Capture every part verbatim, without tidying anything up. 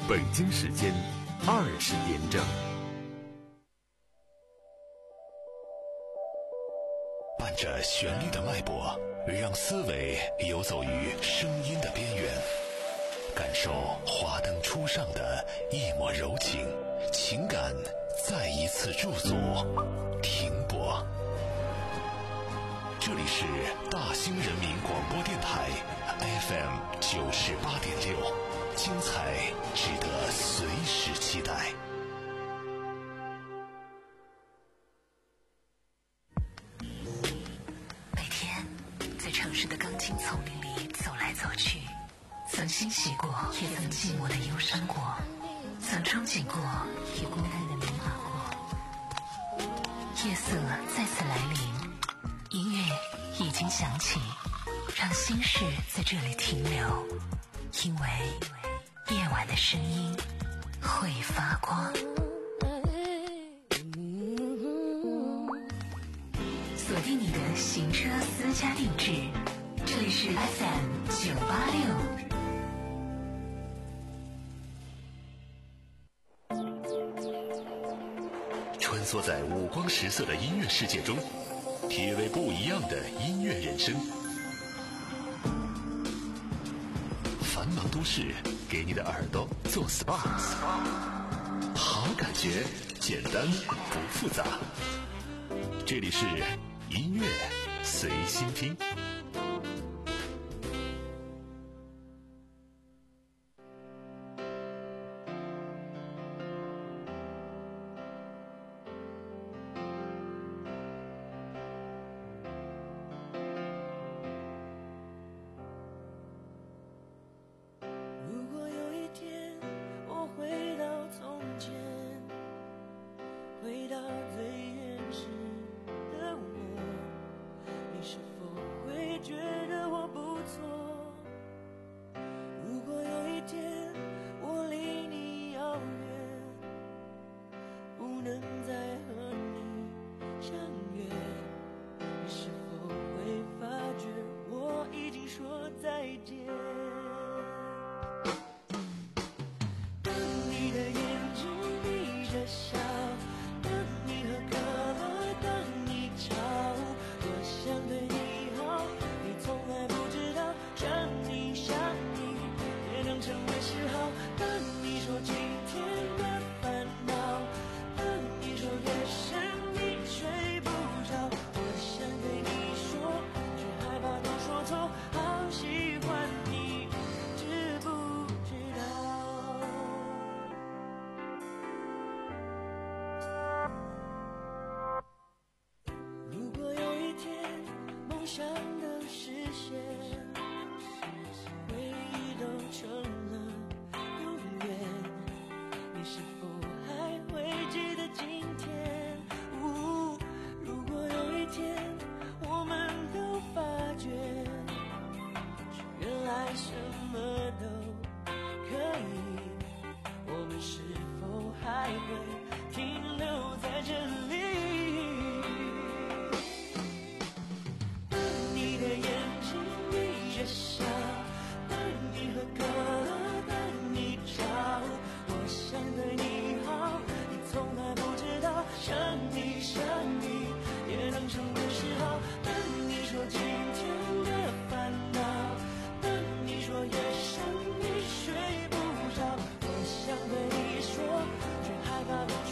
北京时间二十点整。 伴着旋律的脉搏，让思维游走于声音的边缘，感受华灯初上的一抹柔情，情感再一次驻足停泊。这里是大兴人民广播电台 F M 九十八点六，精彩值得随时期待。 每天在城市的钢筋丛林里走来走去，曾欣喜过，也曾寂寞的忧伤过，曾憧憬过，也孤单的迷茫过。夜色再次来临，音乐已经响起，让心事在这里停留，因为夜晚的声音会发光。锁定你的行车私家定制，这里是 F M 九八六。 穿梭在五光十色的音乐世界中，体味不一样的音乐人生。繁忙都市给你的耳朵做 S P A， 好感觉简单不复杂。这里是音乐随心听。 想对你说，却害怕。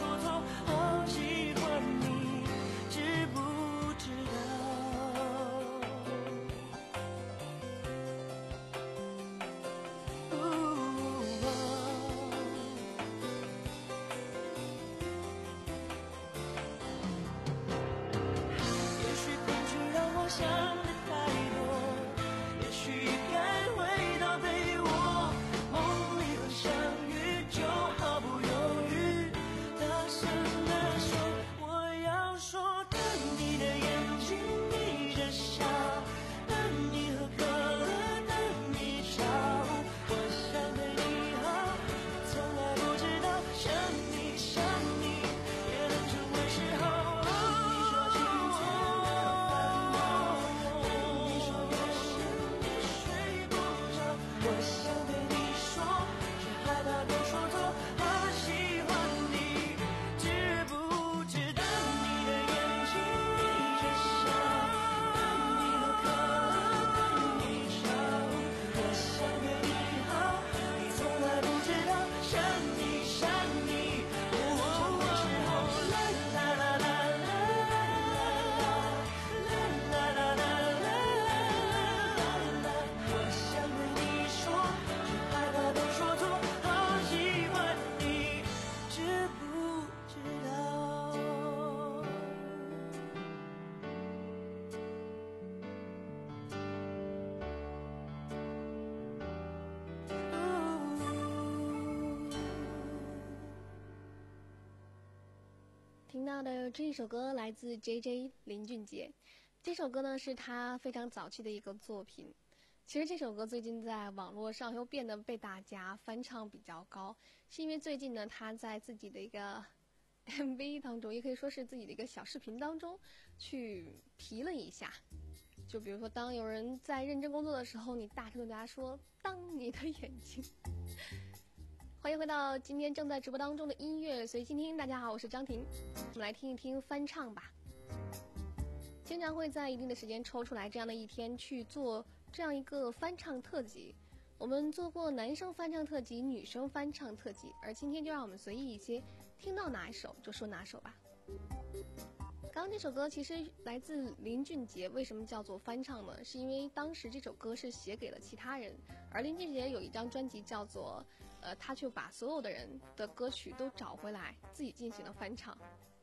听到的这一首歌来自 J J 林俊杰，这首歌呢是他非常早期的一个作品。其实这首歌最近在网络上又变得被大家翻唱比较高，是因为最近呢他在自己的一个 M V 当中，也可以说是自己的一个小视频当中去皮了一下。就比如说当有人在认真工作的时候，你大声对大家说当你的眼睛。欢迎回到今天正在直播当中的音乐随心听，大家好，我是张婷，我们来听一听翻唱吧。经常会在一定的时间抽出来这样的一天去做这样一个翻唱特辑，我们做过男生翻唱特辑、女生翻唱特辑，而今天就让我们随意一些，听到哪一首就说哪首吧。刚刚这首歌其实来自林俊杰，为什么叫做翻唱呢？是因为当时这首歌是写给了其他人，而林俊杰有一张专辑叫做呃，他就把所有的人的歌曲都找回来，自己进行了翻唱，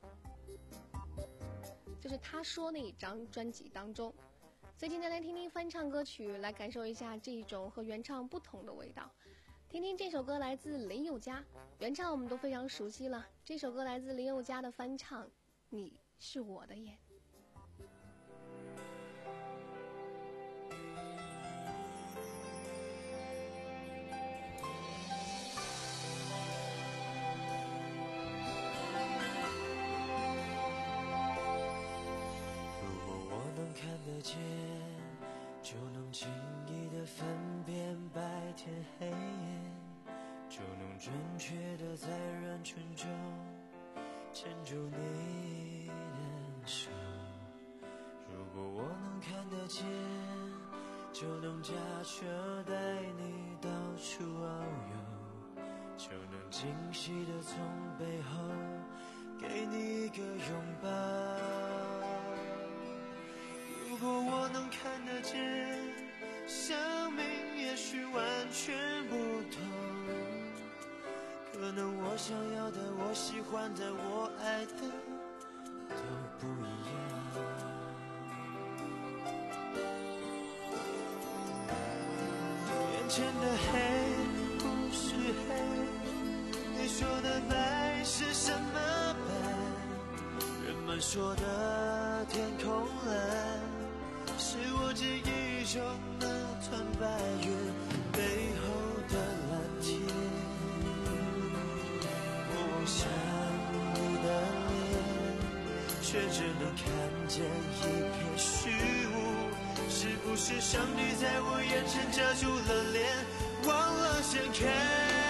就是他说那一张专辑当中。所以今天来听听翻唱歌曲，来感受一下这一种和原唱不同的味道。听听这首歌来自林宥嘉，原唱我们都非常熟悉了，这首歌来自林宥嘉的翻唱，你是我的眼。 看得见，就能轻易地分辨白天黑夜，就能准确地在人群中牵住你的手。如果我能看得见，就能驾车带你到处遨游，就能惊喜地从背后给你一个拥抱。如果我能看得见，生命也许完全不同，可能我想要的、我喜欢的、我爱的都不一样。眼前的黑不是黑，你说的白是什么白？人们说的天空蓝，是我记忆中那团白云背后的蓝天。我望向你的脸，却只能看见一片虚无。是不是上帝在我眼前遮住了脸，忘了掀开？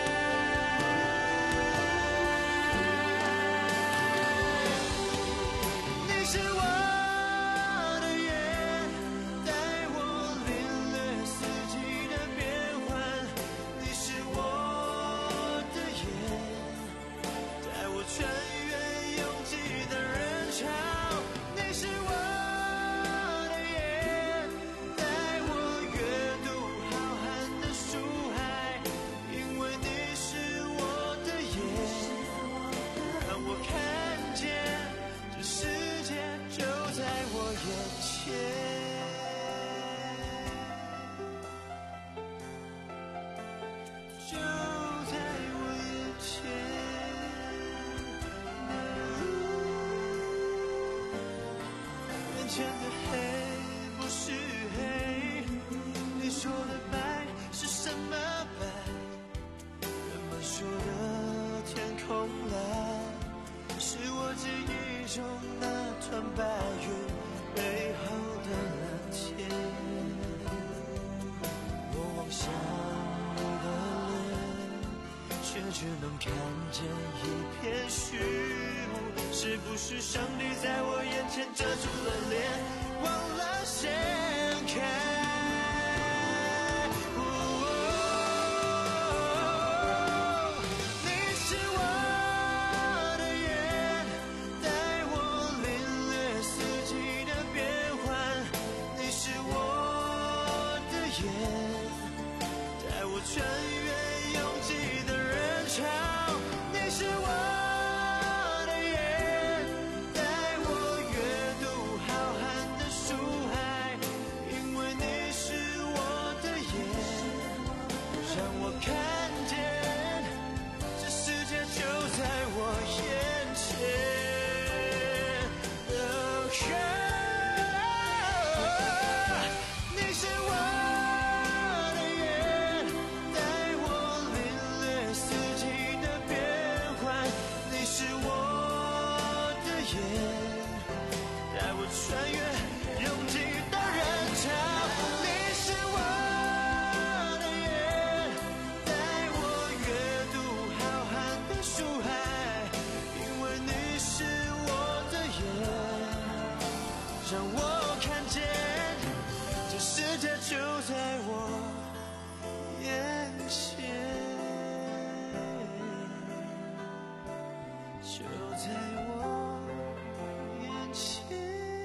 只能看见一片虚无，是不是上帝在我眼前遮住了脸，忘了掀开？因为你在我眼前。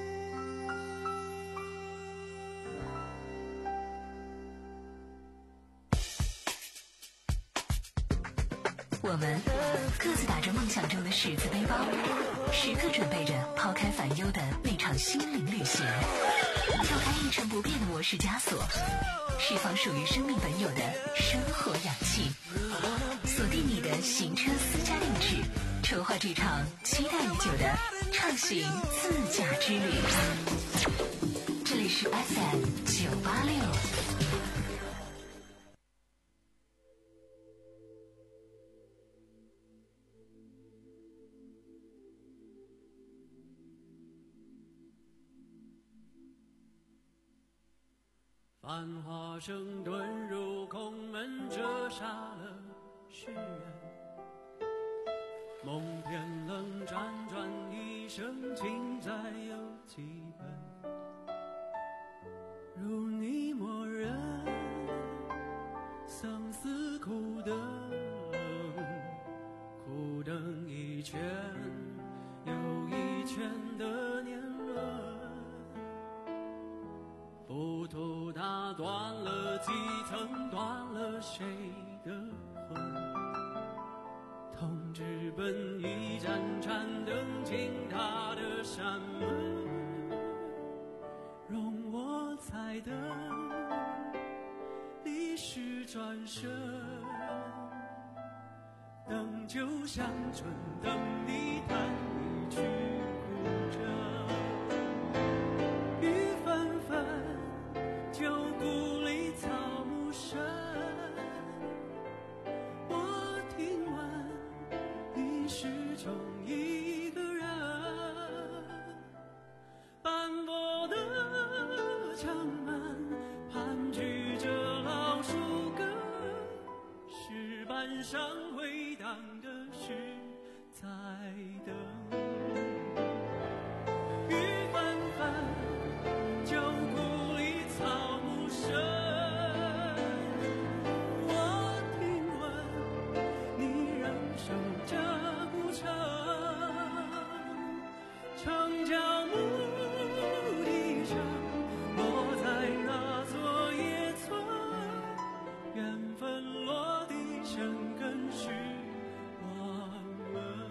我们各自打着梦想中的十字背包，时刻准备着抛开烦忧的那场心灵旅行，跳开一成不变的模式枷锁，释放属于生命本有的生活氧气，锁定你的行车私家定制，筹划这场期待已久的畅行自驾之旅。这里是 F M 九八六。 繁华声遁入空门，折煞了世人。梦偏冷，辗转一生，情债有几本？如你默认，相思苦等，苦等一圈又一圈的年轮。浮屠打断了几层，断了谁的魂？痛直奔一盏盏灯，倾塌的山门。容我再等，历史转身，等酒香醇，等你弹一曲古筝。雨纷纷，旧故里草木深，我听闻你始终一个人，斑驳的城门盘踞着老树根，石板上回荡的是在等。雨纷纷，旧故里草木深，我听闻你仍守着古城，城郊牧笛声落在那座野村，缘分落地生根是我们。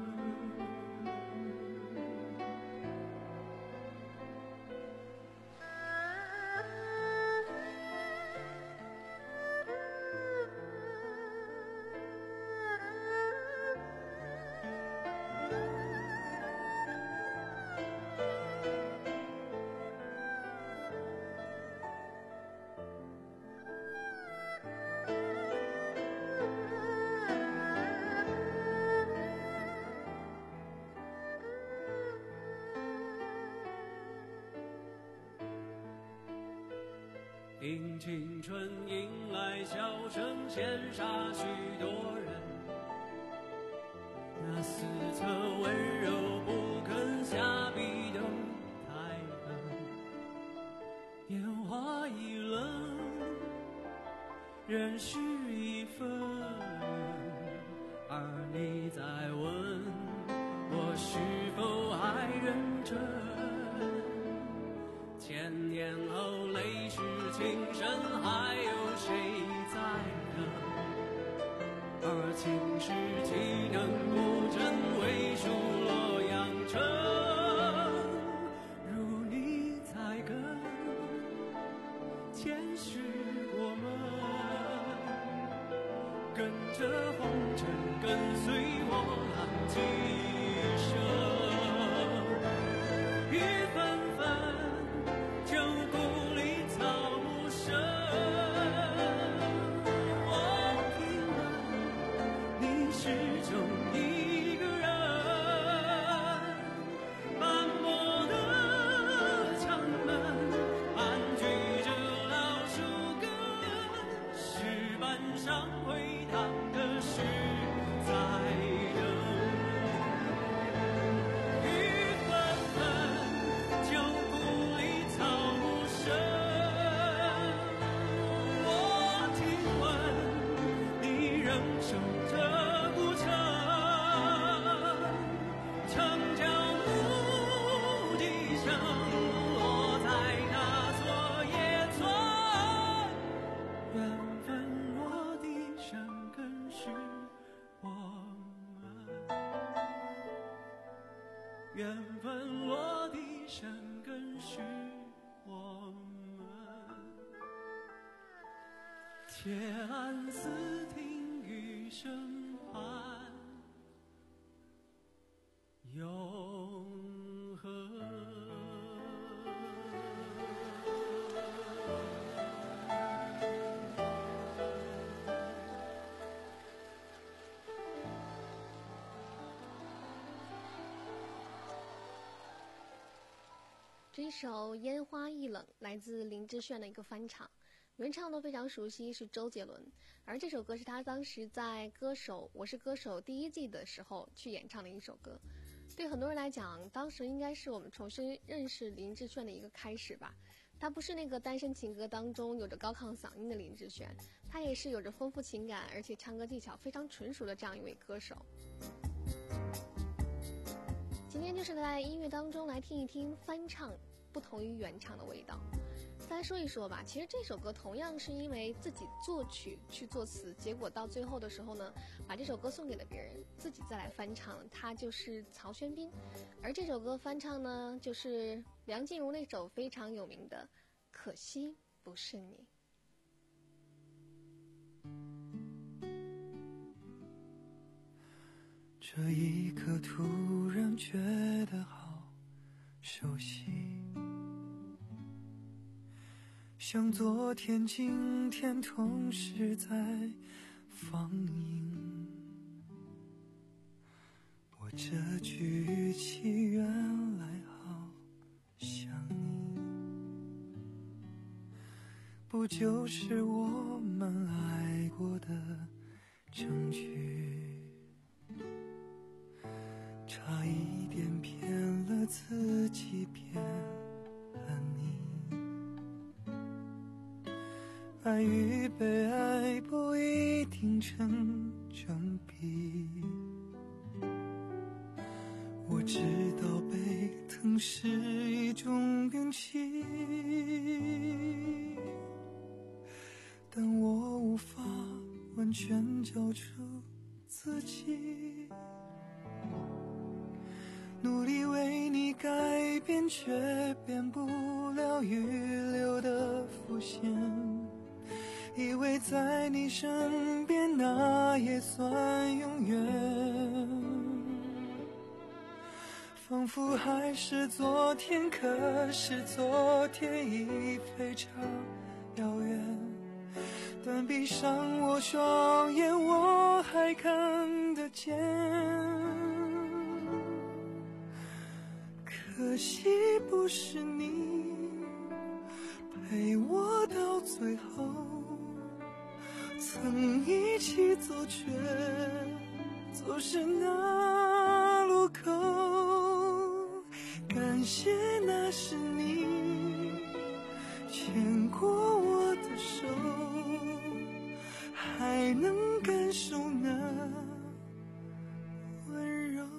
迎青春，迎来笑声，羡煞许多人。那四侧温柔不肯下笔的太狠，烟花易冷，人事已分。而你在问我是否还认真？千年后泪湿情深，还有谁在等？而情史岂能不真，为数洛阳城。如你在跟，前世我们跟着红尘，跟随我浪几生。雨纷纷，旧故里草木深，我听闻你始终一个人，斑驳的城门盘踞着老树根，石板上回荡的是在等。雨纷纷，旧故里草木深，我听闻你仍守着古城， 缘分落地生根是我们，铁鞍四挺于身畔，永恒。 这一首《烟花易冷》来自林志炫的一个翻唱，原唱都非常熟悉，是周杰伦。而这首歌是他当时在《歌手我是歌手》第一季的时候去演唱的一首歌。对很多人来讲，当时应该是我们重新认识林志炫的一个开始吧。他不是那个单身情歌当中有着高亢嗓音的林志炫，他也是有着丰富情感，而且唱歌技巧非常纯熟的这样一位歌手。今天就是在音乐当中来听一听翻唱不同于原唱的味道。再来说一说吧，其实这首歌同样是因为自己作曲去作词，结果到最后的时候呢，把这首歌送给了别人，自己再来翻唱，他就是曹轩宾。而这首歌翻唱呢，就是梁静茹那首非常有名的《可惜不是你》。 这一刻突然觉得好熟悉，像昨天今天同时在放映。我这句语气原来好像你，不就是我们爱过的证据？差一点骗了自己，骗了你。爱与被爱不一定成正比，我知道被疼是一种运气，但我无法完全交出自己。努力为你改变，却变不了预留的伏线。以为在你身边，那也算永远。仿佛还是昨天，可是昨天已非常遥远。但闭上我双眼，我还看得见。可惜不是你陪我到最后，曾一起走却走失那路口。感谢那是你牵过我的手，还能感受那温柔。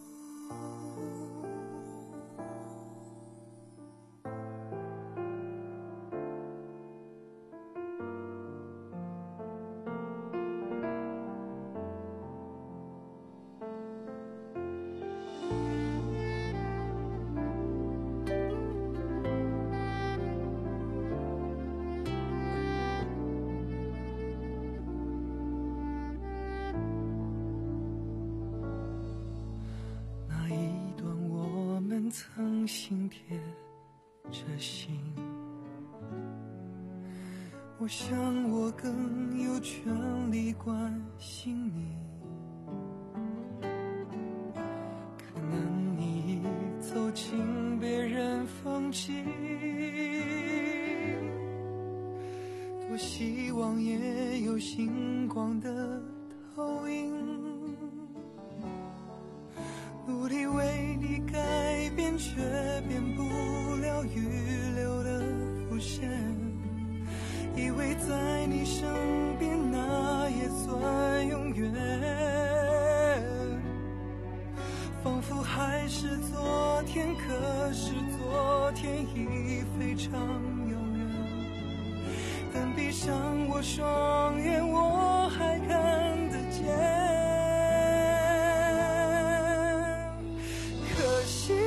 曾心贴着心，我想我更有权利关心你，可能你走进别人风景，多希望也有星光的投影。努力为你改变，却变不了预留的伏线。以为在你身边，那也算永远。仿佛还是昨天，可是昨天已非常遥远。但闭上我双眼，我还看得见。可惜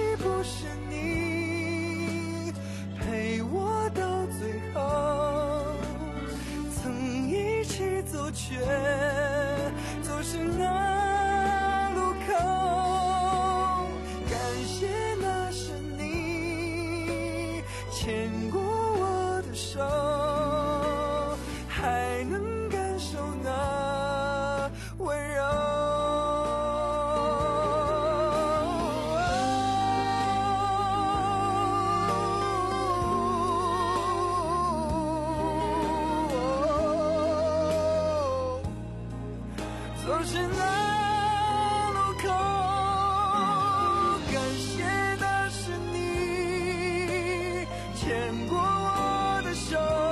走进那路口，感谢的是你牵过我的手，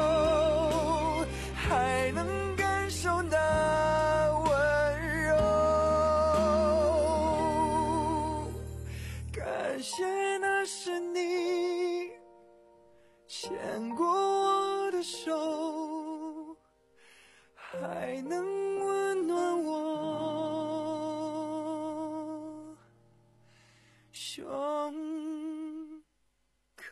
还能感受那温柔。感谢的是你牵过我的手，还能温暖我胸口。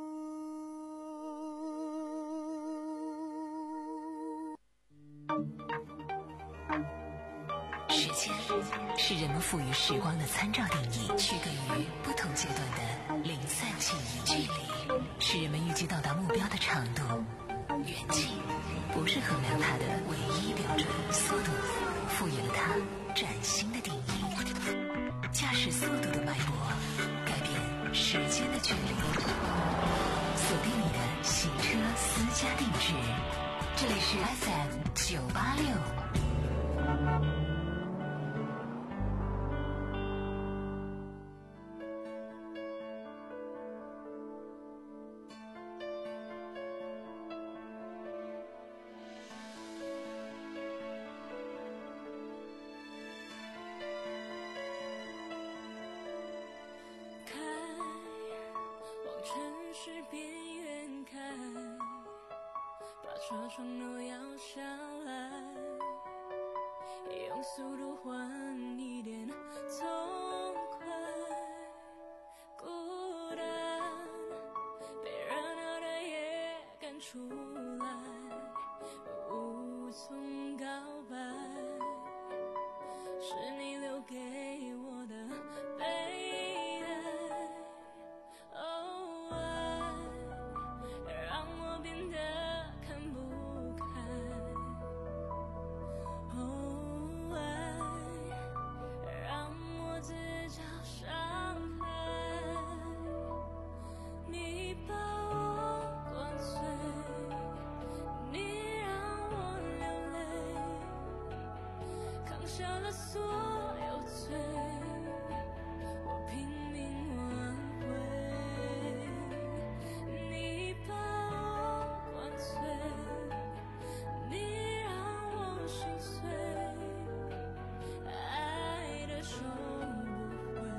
时间是人们赋予时光的参照定义，区隔于不同阶段的零散记忆。距离是人们预计到达目标的长度，远近不是衡量它的唯一标准，速度赋予了它崭新的定义。驾驶速度的脉搏，改变时间的距离。锁定你的行车私家定制，这里是 F M 九八六。 城市边缘开，把车窗都摇下来，用速度换一点痛快。孤单被热闹的夜赶出来，无从告白，是你留给我的悲哀。哦，爱让我变得看不开。哦，爱让我自找伤害。你把我灌醉，你让我流泪，扛下了所有罪，我拼命挽回。你把我灌醉，你让我心碎，爱的收不回。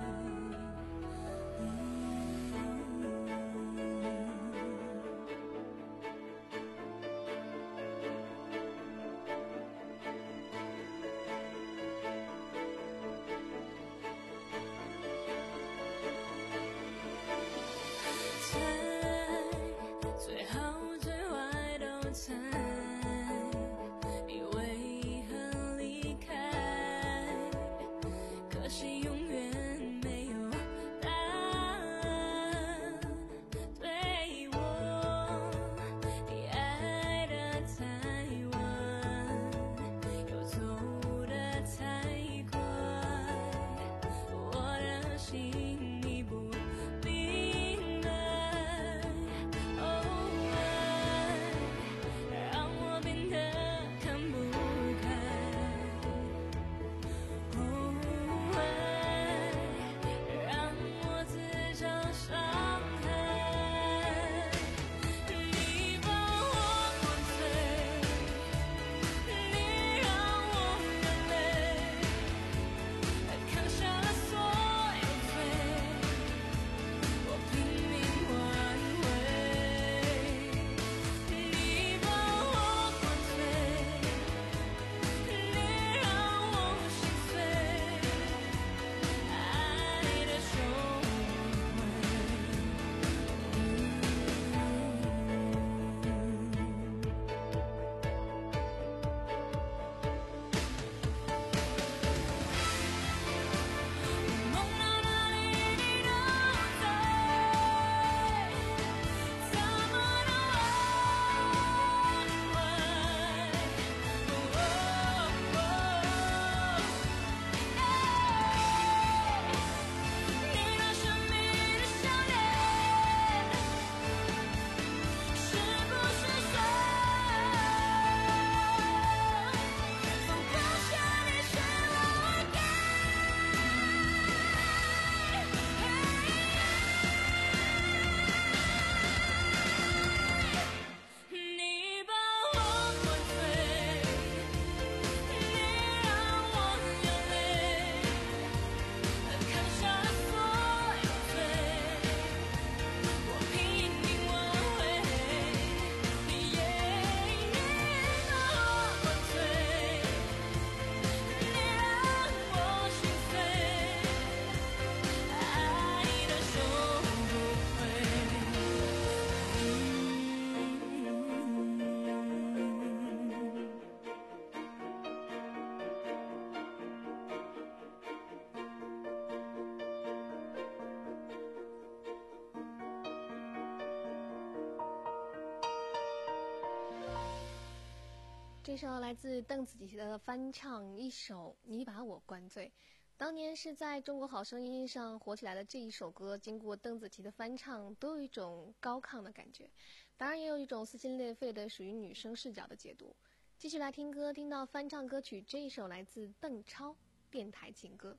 这首来自邓紫棋的翻唱，一首《你把我灌醉》。当年是在中国好声音上火起来的这一首歌，经过邓紫棋的翻唱，都有一种高亢的感觉，当然也有一种撕心裂肺的属于女生视角的解读。继续来听歌，听到翻唱歌曲，这一首来自邓超《电台情歌》。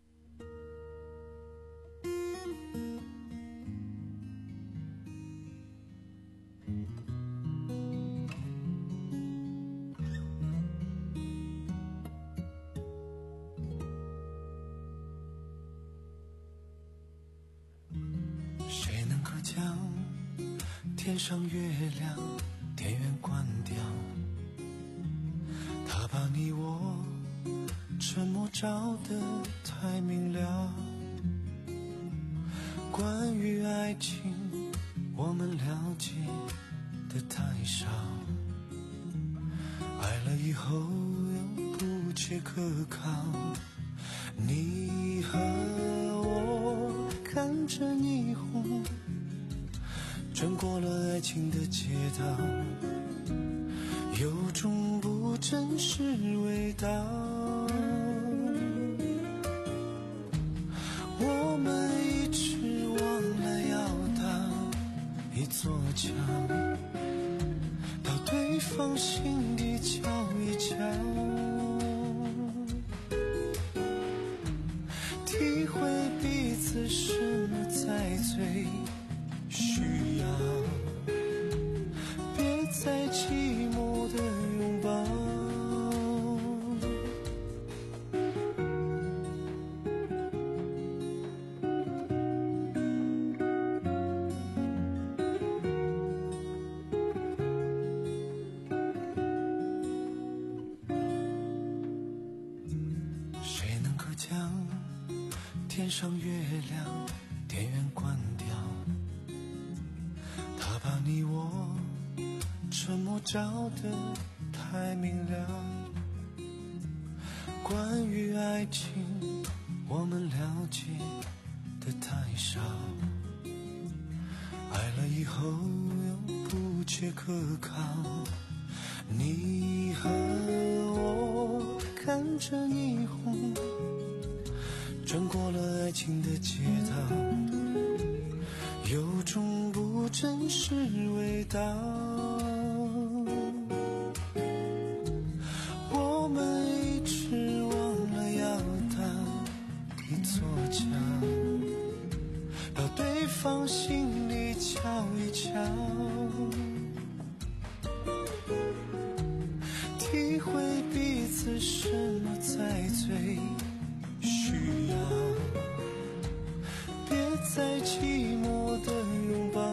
谁能够将天上月亮电源关掉？他把你我沉默照得太明了。关于爱情我们了解的太少，爱了以后又不切可靠。你和我看着霓虹穿过了爱情的街道，有种不真实味道。我们一直忘了要搭一座桥，到对方心底瞧一瞧，体会彼此什么才最需要，别再寂寞的拥抱。谁能够将天上月亮电源关掉？他把你我沉默照得太明了。关于爱情我们了解的太少，爱了以后又不切可靠。你和我看着霓虹穿过了爱情的街道，有种不真实味道。我们一直忘了要搭一座桥，到对方心里瞧一瞧，体会彼此什么才最需要，别再寂寞的拥抱。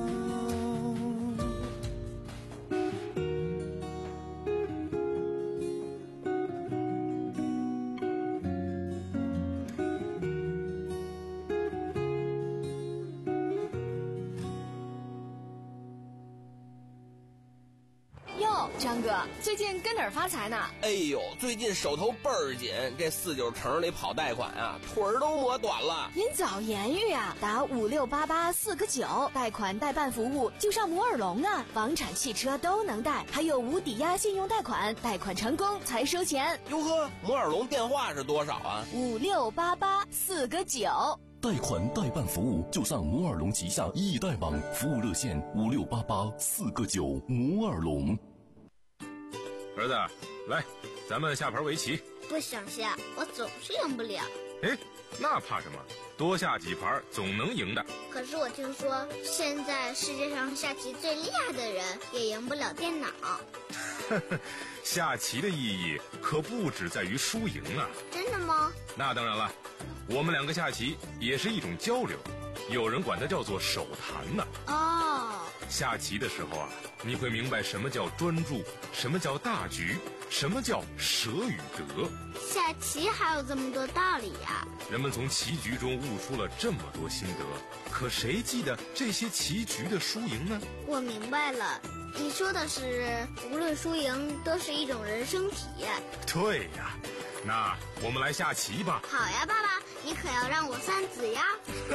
哟，张哥，最近跟哪儿发财呢？ 哎呦，最近手头倍儿紧，这四九城里跑贷款啊，腿儿都磨短了。 您早言语啊，打五六八八四个九，贷款代办服务就上摩尔龙啊，房产、汽车都能贷，还有无抵押信用贷款，贷款成功才收钱。 哟呵，摩尔龙电话是多少啊？ 五六八八四个九。 贷款代办服务就上摩尔龙旗下易贷网，服务热线五六八八四个九。摩尔龙。 儿子，来，咱们下盘围棋。 不想下，我总是赢不了。 哎，那怕什么？多下几盘总能赢的。 可是我听说，现在世界上下棋最厉害的人也赢不了电脑。 下棋的意义可不只在于输赢啊。 真的吗？ 那当然了，我们两个下棋也是一种交流，有人管它叫做手谈呢。 哦， 下棋的时候啊，你会明白什么叫专注，什么叫大局，什么叫舍与得。 下棋还有这么多道理呀！ 人们从棋局中悟出了这么多心得，可谁记得这些棋局的输赢呢？ 我明白了，你说的是无论输赢都是一种人生体验。 对呀，那我们来下棋吧。 好呀，爸爸，你可要让我三子呀。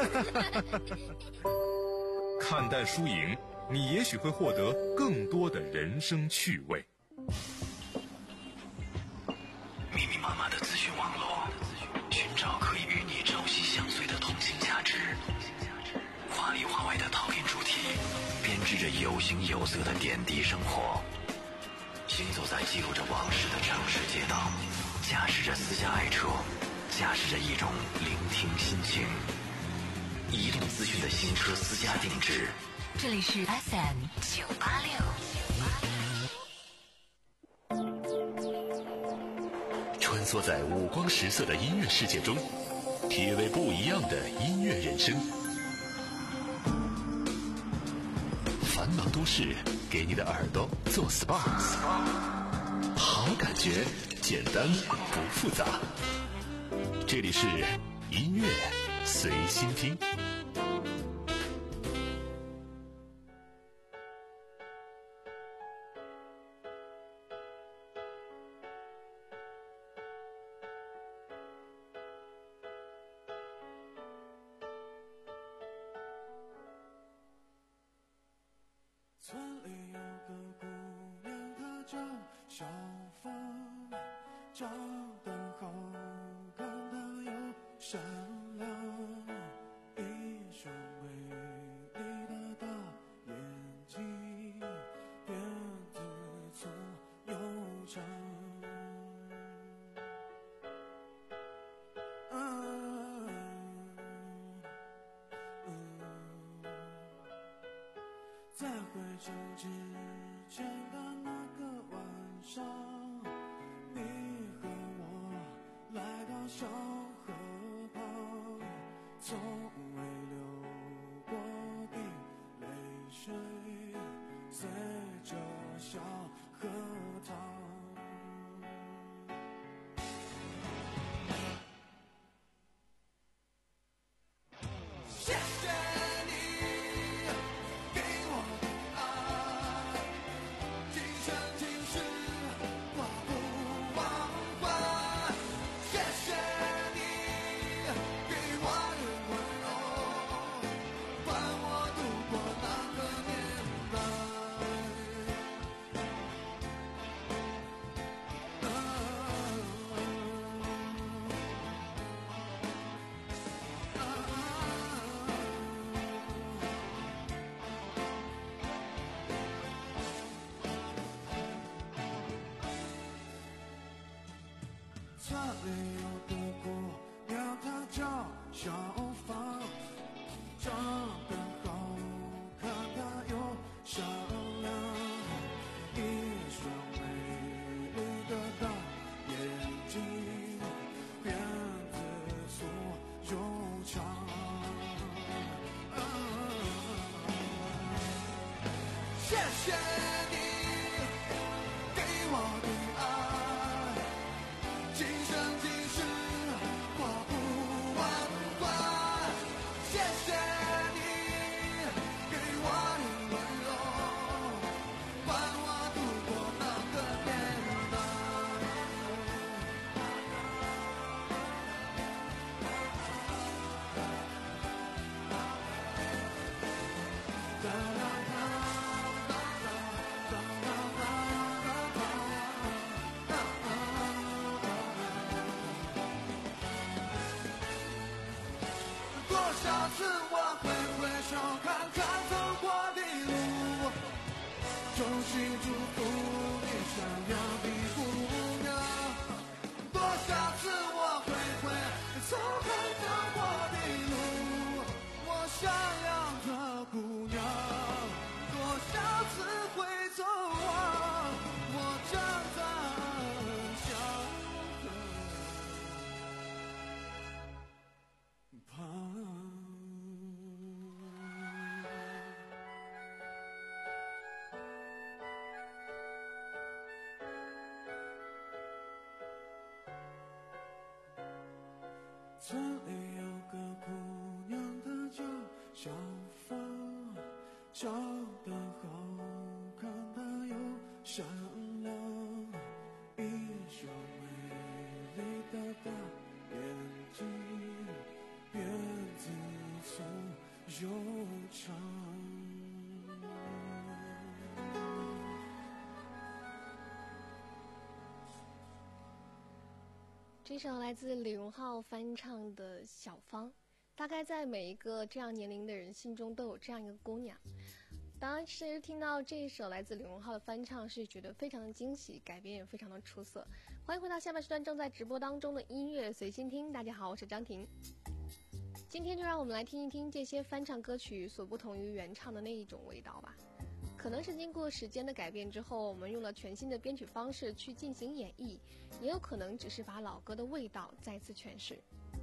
看淡输赢，你也许会获得更多的人生趣味。 大的资讯网络，寻找可以与你朝夕相随的同性价值。话里话外的讨论主题，编织着有形有色的点滴生活。行走在记录着往事的城市街道，驾驶着私家爱车，驾驶着一种聆听心情。移动资讯的新车私家定制， 这里是 F M 九八六。 穿梭在五光十色的音乐世界中，体味不一样的音乐人生。繁忙都市给你的耳朵做 S P A， 好感觉简单不复杂。这里是音乐随心听。 村里有个姑娘，她叫小芳，长得好看，她又善良，一双美丽的大眼睛，辫子粗又长。啊嗯在回城之前的那个晚上，你和我来到小河旁，从未流过的泪水随着小河淌。谢谢你给我的爱，今生今世我不忘怀。谢谢你给我的温柔，伴我度过那个年代。村里有个姑娘，她叫小芳，长得好看，她又善良，一双美丽的大眼睛，辫子粗又长。啊谢谢你给我的爱，今生今世我不忘怀。谢谢你给我的温柔，伴我度过那个年代。哒啦哒哒哒哒啦哒哒哒哒多少次我会回首看看走过的路，衷心祝福你闪亮的姑娘。多少次我会回首看走过的路，我闪亮的姑娘。多少次会走望我站在小河旁。村里有个姑娘，她叫小芳，长得好看，她又善良，一双美丽的大眼睛，辫子粗又长。 这首来自李荣浩翻唱的《小芳》，大概在每一个这样年龄的人心中都有这样一个姑娘。当时听到这一首来自李荣浩的翻唱，是觉得非常的惊喜，改编也非常的出色。欢迎回到下半时段正在直播当中的音乐随心听，大家好，我是张婷。今天就让我们来听一听这些翻唱歌曲所不同于原唱的那一种味道吧。可能是经过时间的改变之后，我们用了全新的编曲方式去进行演绎，也有可能只是把老歌的味道再次诠释。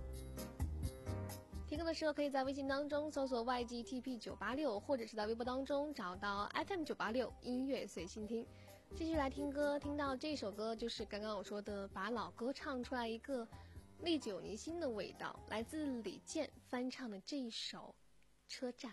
听歌的时候可以在微信当中搜索 Y G T P 九八六， 或者是在微博当中找到 F M 九八六 音乐随心听。继续来听歌，听到这首歌就是刚刚我说的把老歌唱出来一个历久弥新的味道，来自李健翻唱的这一首《车站》。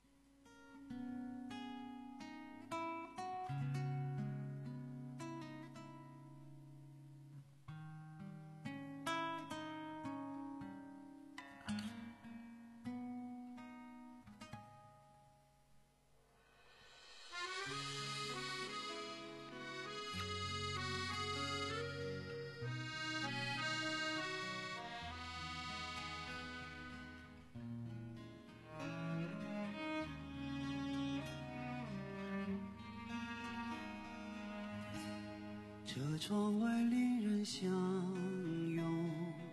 车窗外恋人相拥，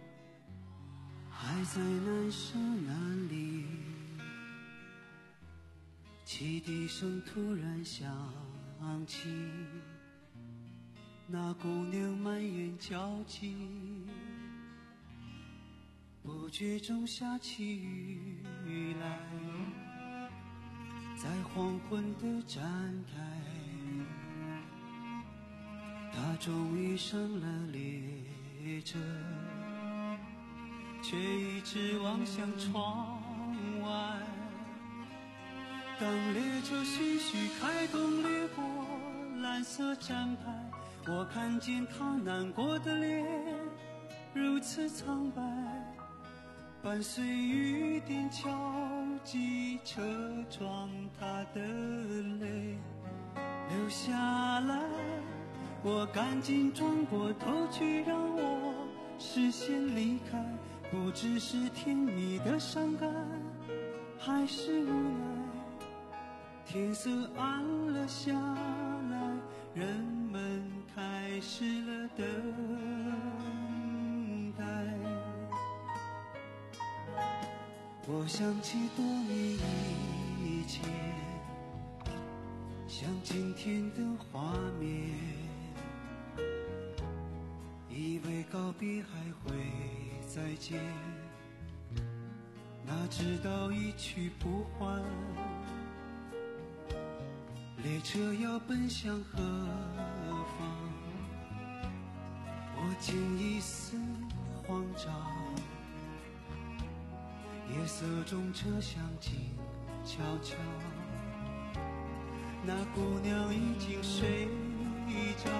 还在难舍难离，汽笛声突然响起，那姑娘满眼焦急，不觉中下起雨来，在黄昏的站台，他终于上了列车，却一直望向窗外。当列车徐徐开动，掠过蓝色站牌，我看见他难过的脸如此苍白，伴随雨点敲击车窗，他的泪流下来。我赶紧转过头去，让我视线离开，不知是甜蜜的伤感，还是无奈。天色暗了下来，人们开始了等待。我想起多年以前，像今天的画面，以为告别还会再见，哪知道一去不还。列车要奔向何方，我竟一丝慌张。夜色中车厢静悄悄，那姑娘已经睡着。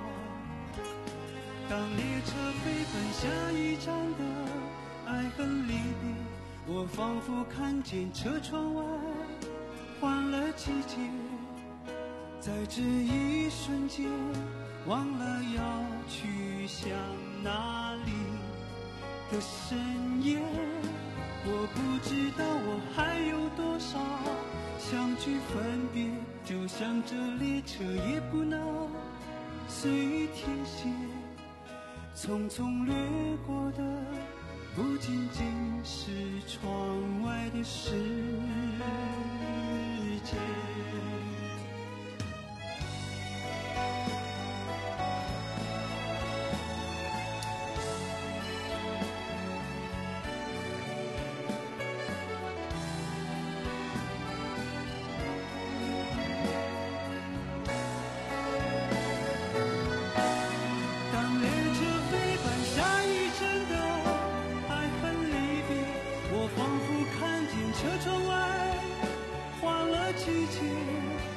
当列车飞奔下一站的爱恨离别，我仿佛看见车窗外换了季节，在这一瞬间忘了要去向哪里的深夜。我不知道我还有多少相聚分别，就像这列车也不能随意停歇，匆匆掠过的不仅仅是窗外的世界。车窗外换了季节，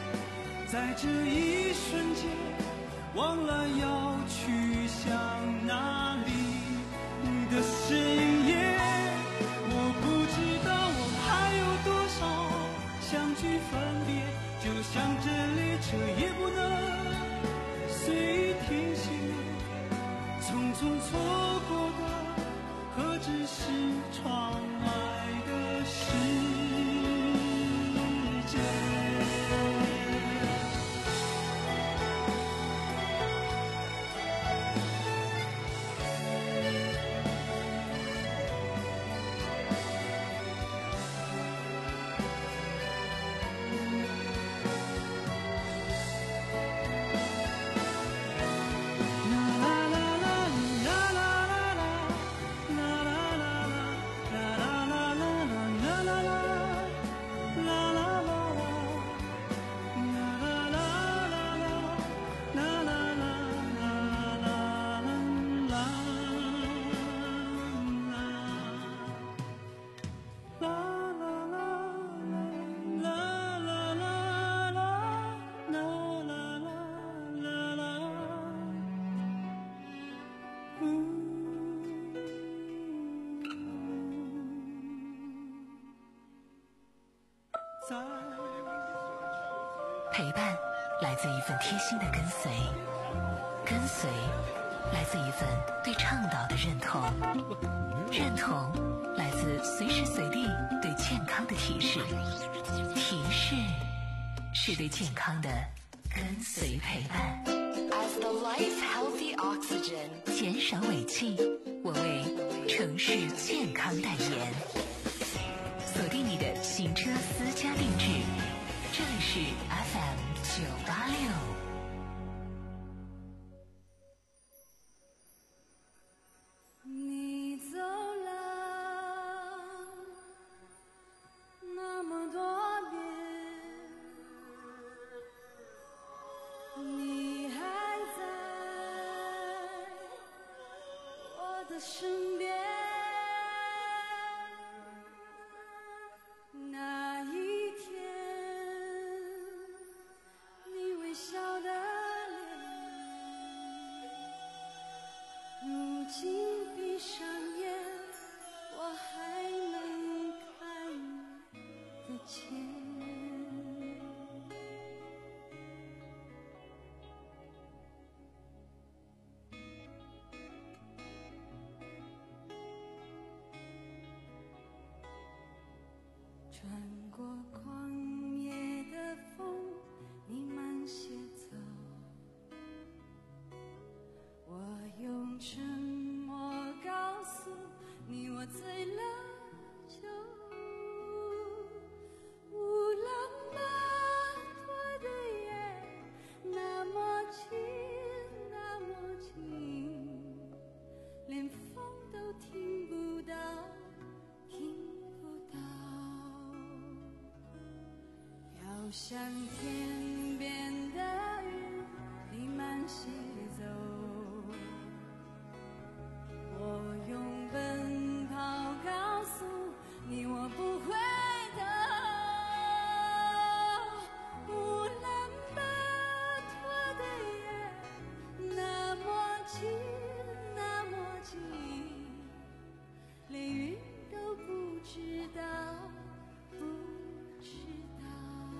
只是窗外的世界。 陪伴来自一份贴心的跟随，跟随来自一份对倡导的认同，认同来自随时随地对健康的提示，提示是对健康的跟随陪伴。 As the life healthy oxygen， 减少尾气，我为城市健康代言。锁定你的行车私家定制，这里是 F M 九八六。 你走了那么多年，你还在我的身边。那一天，你微笑的脸，如今闭上眼，我还能看得见。穿过旷野的风，你慢些走，我用沉默告诉你，我醉了酒。乌兰巴托的夜那么近那么近，连风都听不到听不到，飘向天边的云，你慢些走，我用奔跑告诉你，我不会的。乌兰巴托的夜那么近那么近，连云都不知道不知道。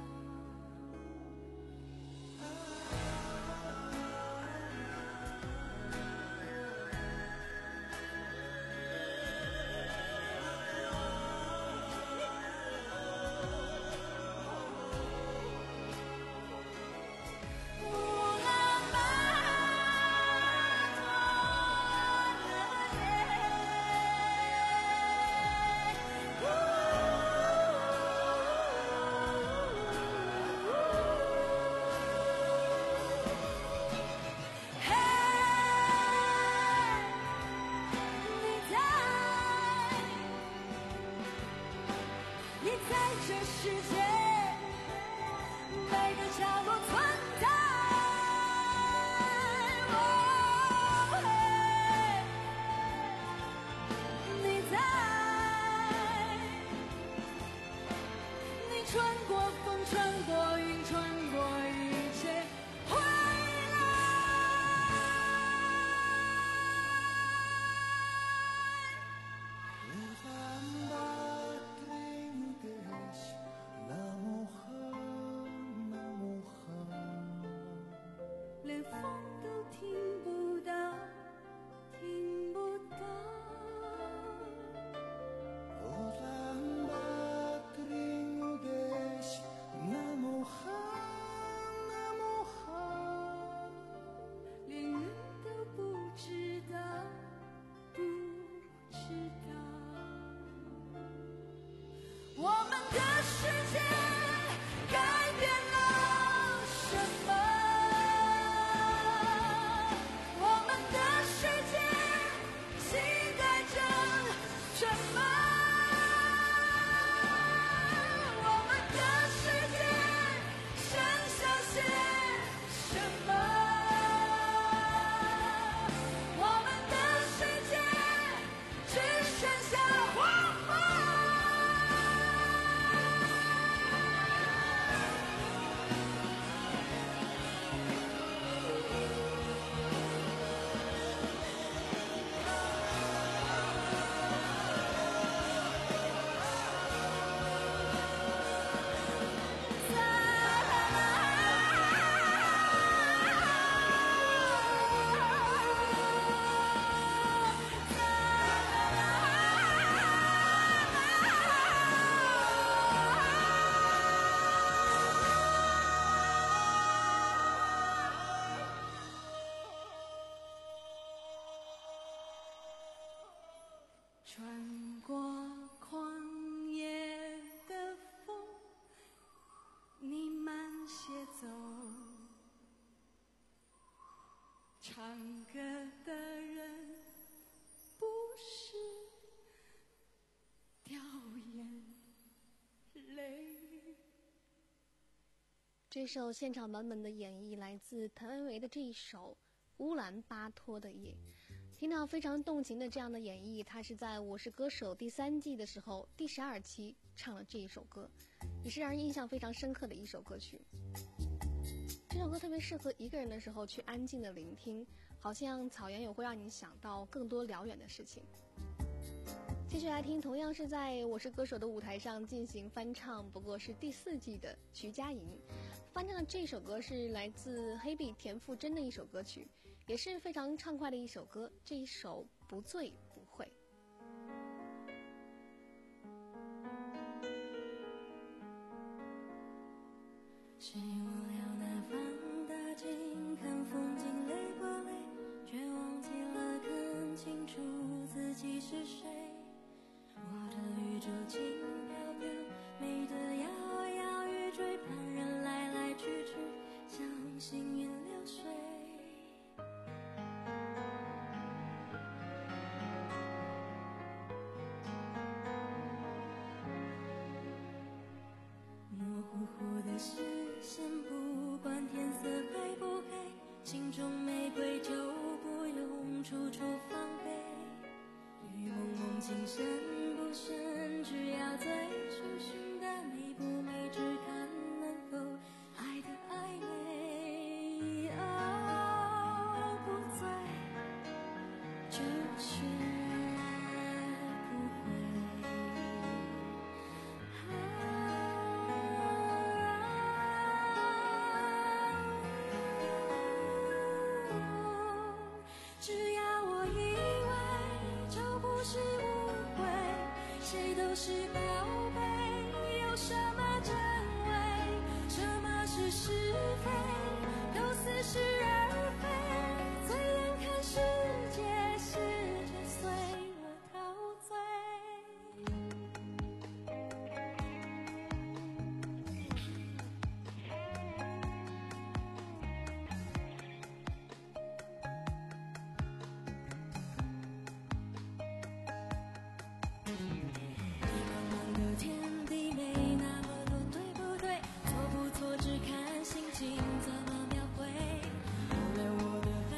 你在这世界每个角落存在，哦嘿，你在，你穿过风，穿过云，穿过一切，回来。连风都听不到，听不到。 穿过旷野的风，你慢些走。唱歌的人不是掉眼泪。 这首现场版本的演绎来自谭维维的这一首《乌兰巴托的夜》，听到非常动情的这样的演绎，他是在《我是歌手》第三季的时候第十二期唱了这一首歌，也是让人印象非常深刻的一首歌曲。这首歌特别适合一个人的时候去安静的聆听，好像草原也会让你想到更多辽远的事情。继续来听，同样是在《我是歌手》的舞台上进行翻唱，不过是第四季的徐佳莹翻唱的这首歌是来自黑碧田馥甄的一首歌曲，也是非常畅快的一首歌，这一首不醉不会。 是无聊的放大镜，看风景累不累，却忘记了看清楚自己是谁。我的宇宙轻飘飘，美得摇摇欲坠，旁人来来去去，像行云流水。模糊糊的视线，不管天色黑不黑，心中玫瑰就不用处处防备。雨蒙蒙，情深不深，只要最初心的美不美，只看能否爱的暧昧。哦，不醉就学不会。只要我以为就不是误会，谁都是宝贝，有什么真伪，什么是是非，都似是而非。醉眼看世界，世界随我陶醉。茫茫的天地没那么多对不对，错不错只看心情怎么描绘。忘了我的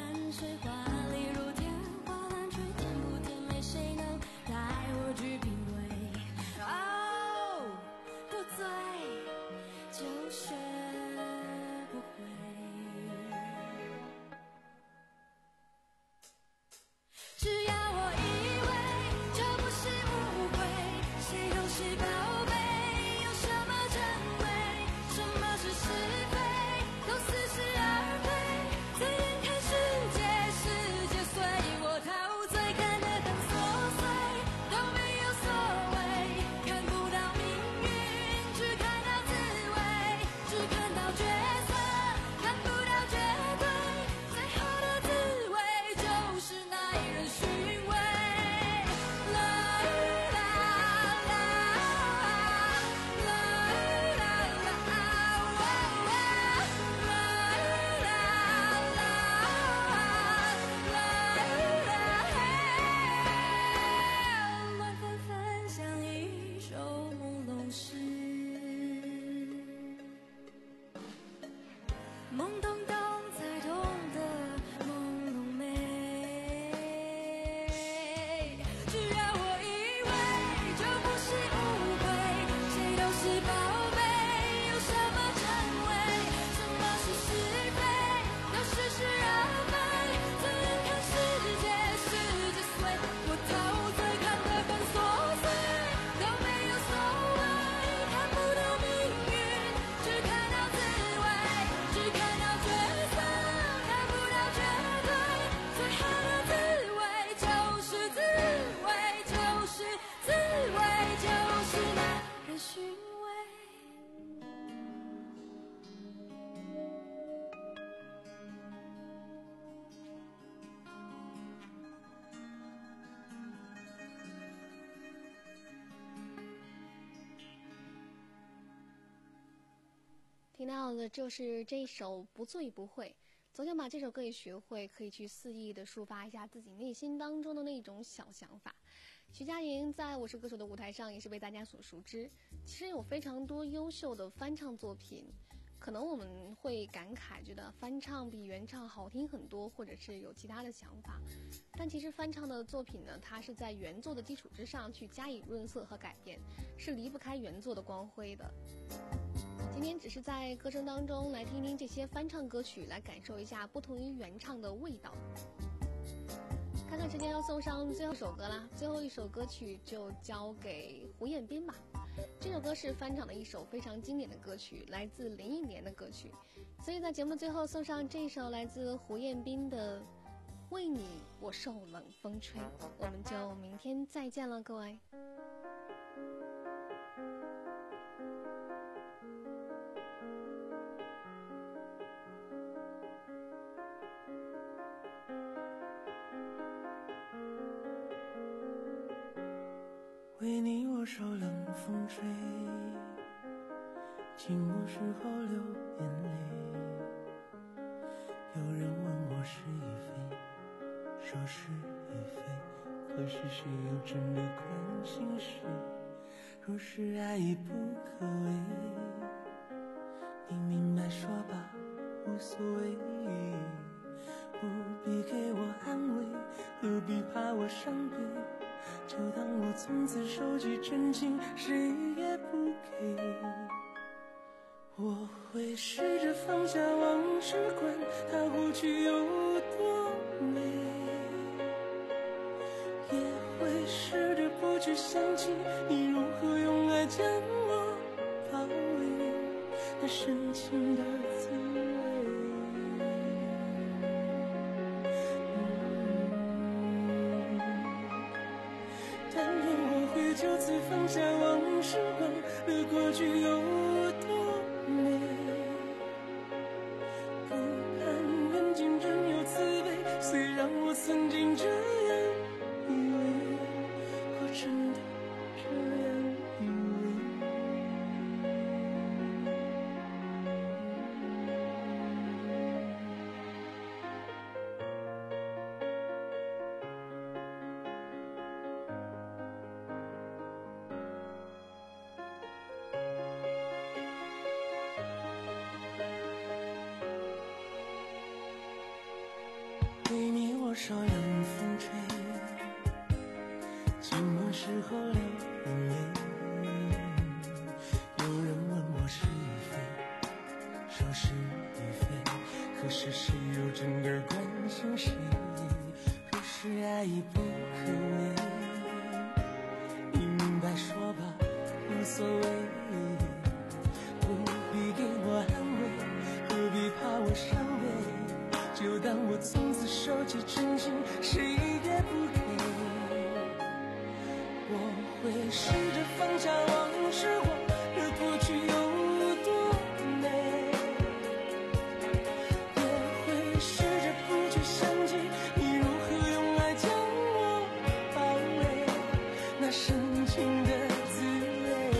听到的就是这一首《不醉不会》。昨天把这首歌也学会，可以去肆意的抒发一下自己内心当中的那种小想法。徐佳莹在我是歌手的舞台上也是被大家所熟知。其实有非常多优秀的翻唱作品，可能我们会感慨觉得翻唱比原唱好听很多，或者是有其他的想法。但其实翻唱的作品呢，它是在原作的基础之上去加以润色和改变，是离不开原作的光辉的。今天只是在歌声当中来听听这些翻唱歌曲，来感受一下不同于原唱的味道。看看时间要送上最后一首歌啦，最后一首歌曲就交给胡彦斌吧。这首歌是翻唱的一首非常经典的歌曲，来自零一年的歌曲，所以在节目最后送上这首来自胡彦斌的《为你我受冷风吹》。我们就明天再见了，各位。 为你我受冷风吹，寂寞时候流眼泪。有人问我是与非，说是与非，可是谁又真的关心谁？若是爱已不可为，你明白说吧，无所谓，不必给我安慰，何必怕我伤悲？就当我从此收集真情，谁也不给。我会试着放下往事，管它过去有多美，也会试着不去想起你如何用爱将我包围，那深情的滋味。就此放下往事，忘了过去有多美，不盼缘尽真有滋味。虽然我曾经这样以为，我真的这样以为你我受冷风吹，寂寞时候流眼泪。有人问我是与非，说是与非，可是谁又真的关心谁？若是爱已不可为，你明白说吧，无所谓，不必给我安慰，何必怕我伤悲？就当我从此收集真情，谁也不给。我会试着放下往事，忘了过去有多美，也会试着不去想起你如何用爱将我包围，那深情的滋味。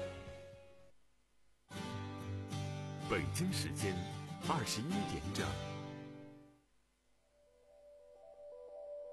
北京时间二十一点整。